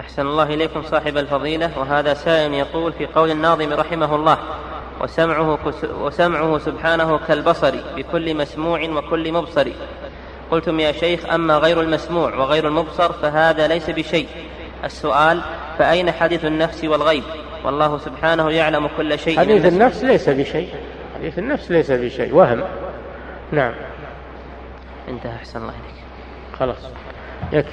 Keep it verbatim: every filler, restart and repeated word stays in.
أحسن الله إليكم صاحب الفضيلة. وهذا سائل يقول في قول الناظم رحمه الله: وسمعه, وسمعه سبحانه كالبصر بكل مسموع وكل مبصر. قلتم يا شيخ: أما غير المسموع وغير المبصر فهذا ليس بشيء. السؤال: فأين حديث النفس والغيب؟ والله سبحانه يعلم كل شيء. حديث النفس ليس بشيء، حديث النفس ليس بشيء، وهم. نعم. انتهى. أحسن الله إليك. خلاص يكفي.